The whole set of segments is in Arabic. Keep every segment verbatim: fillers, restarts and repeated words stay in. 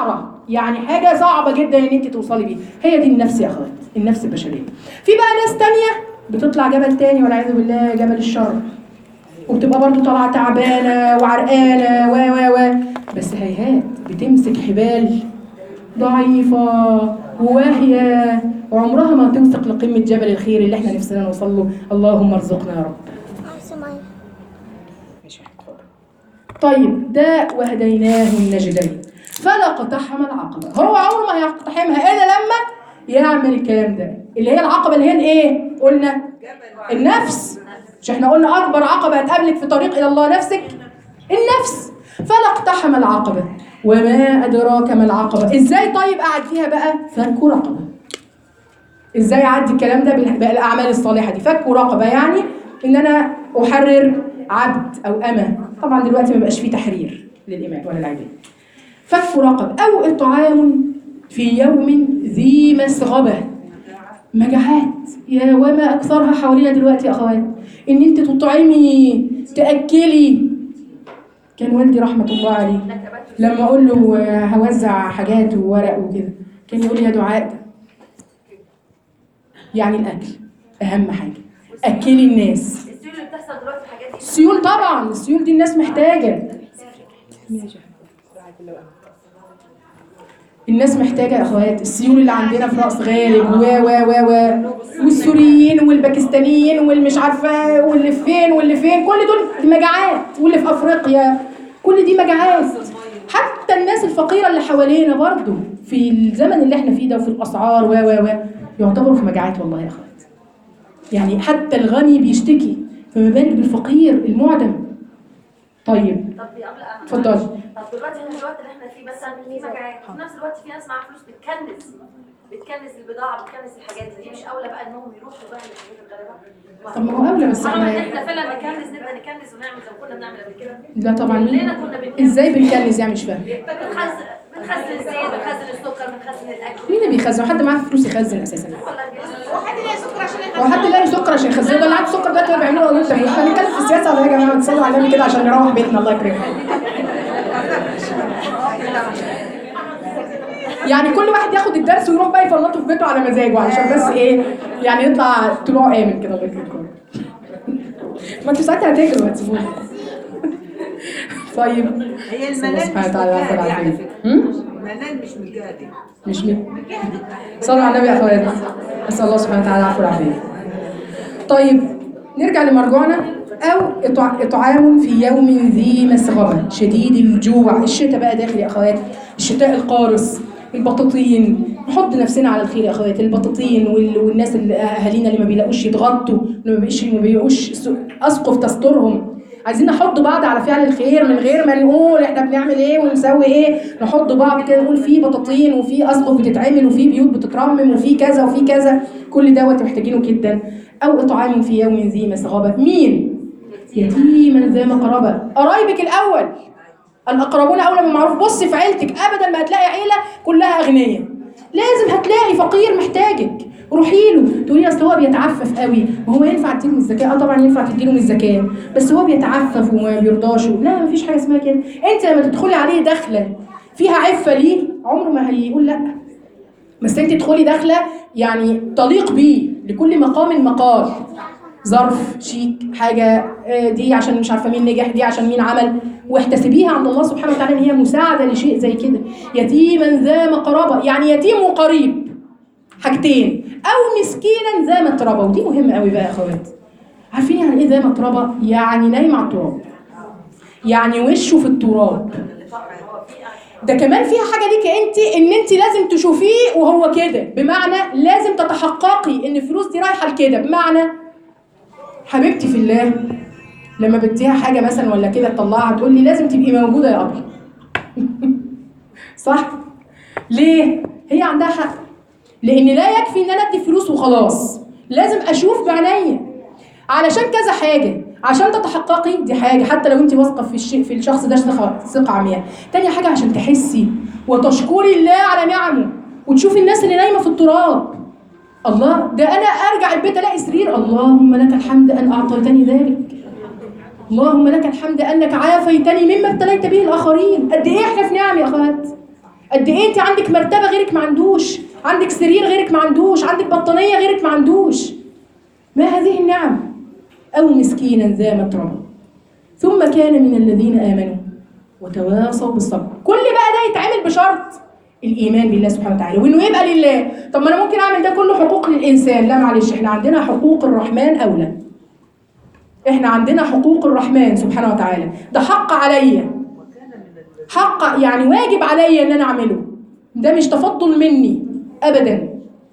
وعره، يعني حاجه صعبه جدا ان انت توصلي بيها. هي دي النفس يا اخوات، النفس البشريه. في بقى ناس تانية بتطلع جبل تاني والعياذ بالله، جبل الشر، وبتبقى برضو طالعه تعبانه وعرقانه و و و بس هيهات بتمسك حبال ضعيفه وواهيه، وعمرها ما توثق لقمه جبل الخير اللي احنا نفسنا نوصل له. اللهم ارزقنا يا رب. طيب ده وهديناه النجدين فلا اقتحم العقبه. هو عمره ما هيقتحمها الا لما يعمل الكلام ده، اللي هي العقبه اللي هي الايه؟ قلنا النفس. مش احنا قلنا اكبر عقبه هتقابلك في طريق الى الله نفسك؟ النفس. فلا اقتحم العقبه وما ادراك ما العقبه. ازاي طيب قعد فيها بقى؟ فك رقبه. ازاي اعدي الكلام ده بالاعمال الصالحه دي؟ فك رقبه يعني ان انا احرر عبد او امه. طبعا دلوقتي ما بقاش فيه تحرير للاماء ولا العباد. فك رقبه او اطعام في يوم ذي مسغبه. مجاعات يا وما اكثرها حوالينا دلوقتي يا اخوات، ان انت تطعمي تاكلي. كان والدي رحمه الله عليه لما اقول له هوزع حاجات وورق وكده كان يقول لي يا دعاء ده يعني الاكل اهم حاجه، اكلي الناس. السيول اللي بتحصل دلوقتي في الحاجات دي، السيول طبعا، السيول دي الناس محتاجه، الناس محتاجه يا اخوات. السيول اللي عندنا في راس غارب و و و و والسوريين والباكستانيين والمش عارفه واللي فين واللي فين، كل دول مجاعات، واللي في افريقيا كل دي مجاعات. حتى الناس الفقيره اللي حوالينا برضو في الزمن اللي احنا فيه ده وفي الاسعار و و و يعتبروا في مجاعات والله يا اخوات. يعني حتى الغني بيشتكي، فما بالك بالفقير المعدم. طيب طب قبل اتفضلي. طب دلوقتي احنا الوقت اللي احنا فيه مثلا في مجاعات، وفي نفس الوقت في ناس معاها فلوس بتكنز بتكنز البضاعه، بتكنز الحاجات دي، مش اولى بقى انهم يروحوا بقى للحاجات الغالبه؟ طب ما هو اولى، بس احنا احنا احنا فعلا نكنز، نبدا نكنز ونعمل زي ما كنا بنعمل قبل كده. لا طبعا. كلنا كنا بنكنز. ازاي بنكنز يعني؟ مش فاهم. بنخزن بنخزن الزيت، بنخزن السكر، بنخزن الاكل. مين اللي بيخزن؟ حد معاه فلوس يخزن اساسا؟ وحد يلاقي سكر عشان هو حد يلاقي سكر عشان يخزنه؟ ده اللي عنده سكر ده كده بيعملوا قانون تاني. احنا هنتكلم في السياسه ولا يا جماعه؟ تصلوا على النبي كده عشان نروح بيتنا الله يكرمكم. يعني كل واحد ياخد الدرس ويروح بقى يفلطه في بيته على مزاجه عشان بس ايه يعني يطلع طلوع امن كده الله يكرمكم. ما انتوا ساعتها هتجروا هتسيبوني. طيب هي المنال مش مجهدي على فكرة. المنال مش مجهدي. مش مين؟ صلوا على النبي يا اخوات. اسال الله سبحانه وتعالى العفو والعافيه. طيب نرجع لمرجوعنا. او اطعام في يوم ذي مسغبه شديد الجوع. الشتاء بقى داخل يا اخوات، الشتاء القارس. البطاطين، نحط نفسنا على الخير يا اخوات. البطاطين والناس اللي اهالينا اللي ما بيلاقوش يتغطوا، اللي ما بيلاقوش ما بيلاقوش اسقف تسترهم، عايزين نحط بعض على فعل الخير من غير ما نقول احنا بنعمل ايه ونسوي ايه. نحط بعض كده نقول في بطاطين وفي اسقف بتتعمل وفي بيوت بتترمم وفي كذا وفي كذا. كل دوت محتاجينه جدا. او اطعام في يوم ذي مسغبه. مين؟ يتيما ذا مقربه. قرايبك الاول، الاقربون اولى بالمعروف. بص في عيلتك ابدا ما هتلاقي عيله كلها اغنياء، لازم هتلاقي فقير محتاجك. روحي له تقولي اصل هو بيتعفف قوي وهو ينفع تديله من الزكاه. اه طبعا ينفع تديله من الزكاه، بس هو بيتعفف وما بيرضاش. لا مفيش حاجه اسمها كده. انت لما تدخلي عليه دخله فيها عفه ليه عمره ما هيقول لا. بس انت تدخلي دخله يعني تليق بيه، لكل مقام مقال. ظرف شيك حاجه دي عشان مش عارفه مين نجح، دي عشان مين عمل، واحتسبيها عند الله سبحانه وتعالى ان هي مساعده لشيء زي كده. يتيما ذا مقربه يعني يتيم وقريب، حاجتين. او مسكينا ذا متربه، ودي مهمه قوي بقى يا اخوات. عارفين يعني ايه ذا متربه؟ يعني نايم على التراب، يعني وشه في التراب. ده كمان فيها حاجه ليكي انت، ان انت لازم تشوفيه وهو كده، بمعنى لازم تتحققي ان الفلوس دي رايحه لكده. بمعنى حبيبتي في الله لما بديها حاجه مثلا ولا كده تطلعها تقول لي لازم تبقي موجوده يا ابي. صح؟ ليه؟ هي عندها حق. لان لا يكفي ان انا ادي فلوس وخلاص، لازم اشوف بعينيا علشان كذا حاجه. عشان تتحققي دي حاجه، حتى لو انت واثقه في الشيء في الشخص ده ثقه عمياء. تاني حاجه عشان تحسي وتشكري الله على نعمه، وتشوفي الناس اللي نايمه في التراب. الله، ده انا ارجع البيت الاقي سرير، اللهم لك الحمد ان اعطيتني ذلك، اللهم لك الحمد انك عافيتني مما ابتليت به الاخرين. قد ايه احنا في نعم يا اخوات، قد ايه انت عندك مرتبه غيرك ما عندوش، عندك سرير غيرك ما عندوش، عندك بطانيه غيرك ما عندوش. ما هذه النعم؟ او مسكينا ذا متربه ثم كان من الذين امنوا وتواصوا بالصبر. كل بقى ده يتعمل بشرط الايمان بالله سبحانه وتعالى وانه يبقى لله. طب ما انا ممكن اعمل ده كله حقوق للانسان، لا معلش، احنا عندنا حقوق الرحمن اولى. احنا عندنا حقوق الرحمن سبحانه وتعالى، ده حق عليا، حق يعني واجب عليا ان انا اعمله، ده مش تفضل مني ابدا.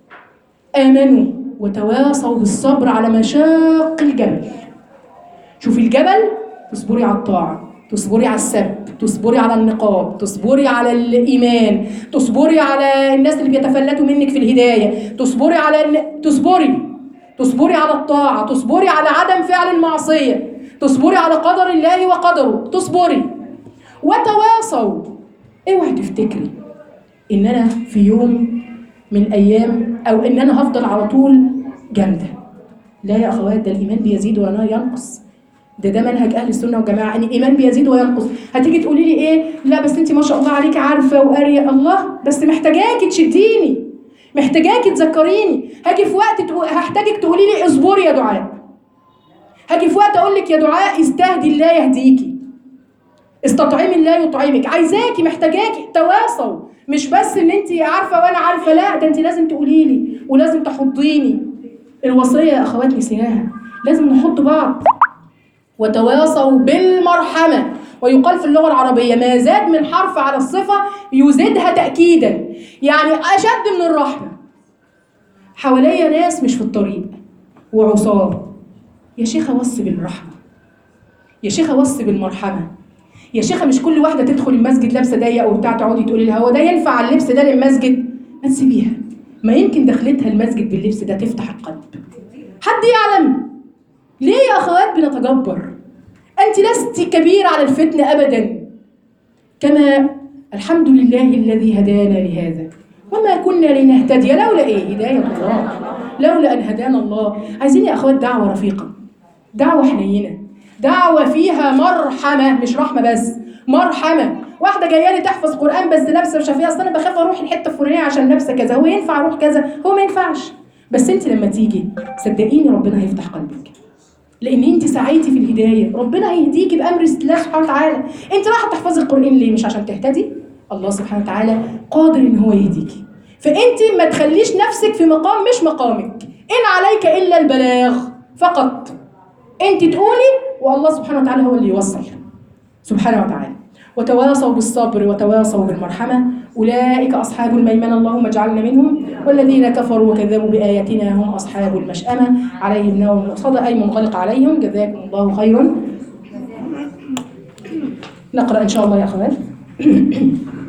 امنوا وتواصوا بالصبر على مشاق الجبل. شوفي الجبل، تصبري على الطاعه، تصبري على السب، تصبري على النقاب، تصبري على الايمان، تصبري على الناس اللي بيتفلتوا منك في الهدايه، تصبري على ال... تصبري تصبري على الطاعه، تصبري على عدم فعل المعصيه، تصبري على قدر الله وقدره، تصبري وتواصوا. اوعي تفتكري ان انا في يوم من الايام او ان انا هفضل على طول جامده. لا يا اخوات، ده الايمان بيزيد ولا ينقص. ده ده منهج اهل السنه والجماعه، ان الايمان بيزيد وينقص. هتيجي تقولي لي ايه؟ لا بس انت ما شاء الله عليكي عارفه وقاريه. الله، بس محتاجاكي تشديني، محتاجاكي تذكريني. هاجي في وقت تقول هحتاجك تقولي لي اصبري يا دعاء. هاجي في وقت اقول لك يا دعاء استهدي الله يهديكي، استطعمي الله يطعمك. عايزاكي، محتاجاكي. تواصوا، مش بس ان انت عارفه وانا عارفه، لا، ده انت لازم تقولي لي ولازم تحضيني. الوصيه يا اخوات نسيناها، لازم نحض بعض. وتواصوا بالمرحمه. ويقال في اللغه العربيه ما زاد من حرف على الصفه يزيدها تاكيدا، يعني اشد من الرحمه. حواليا ناس مش في الطريق وعصاه، يا شيخه وصي بالرحمه، يا شيخه وصي بالمرحمه، يا شيخه مش كل واحده تدخل المسجد لابسه ضيق وبتاع تقعدي تقولي لها هو ده ينفع اللبس ده للمسجد؟ ما تسيبيها، ما يمكن دخلتها المسجد باللبس ده تفتح القلب. حد يعلم؟ ليه يا اخوات بنتجبر؟ انت لست كبيره على الفتنه ابدا. كما الحمد لله الذي هدانا لهذا وما كنا لنهتدي لولا ايه؟ هدايه الله، لولا ان هدانا الله. عايزين يا اخوات دعوه رفيقه، دعوه حنينه، دعوه فيها مرحمه، مش رحمه بس، مرحمه. واحده جايه لي تحفظ قران بس لابسه مش عارفه، اصل انا بخاف اروح الحته الفلانيه عشان لابسه كذا. هو ينفع اروح كذا؟ هو ما ينفعش. بس انت لما تيجي صدقيني ربنا هيفتح قلبك، لان انت سعيتي في الهدايه، ربنا هيهديكي بامر الله سبحانه وتعالى. انت رايحه تحفظي القران ليه؟ مش عشان تهتدي؟ الله سبحانه وتعالى قادر ان هو يهديكي. فانت ما تخليش نفسك في مقام مش مقامك. ان عليك الا البلاغ فقط، انت تقولي والله سبحانه وتعالى هو اللي يوصل سبحانه وتعالى. وتواصوا بالصبر وتواصوا بالمرحمه، اولئك اصحاب الميمنه اللهم اجعلنا منهم. والذين كفروا وكذبوا باياتنا هم اصحاب المشأمه عليهم نار مؤصده اي منغلق عليهم. جزاكم الله خيرا. نقرا ان شاء الله يا اخوات.